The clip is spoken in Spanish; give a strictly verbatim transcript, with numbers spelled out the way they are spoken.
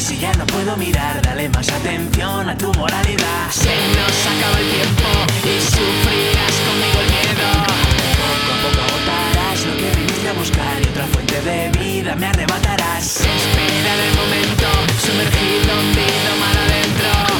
si ya no puedo mirar, dale más atención a tu moralidad. Se nos acaba el tiempo y sufrirás conmigo el miedo. Poco a poco agotarás lo que viniste a buscar y otra fuente de vida me arrebatarás. Espera en el momento, sumergido, hundido, mar adentro.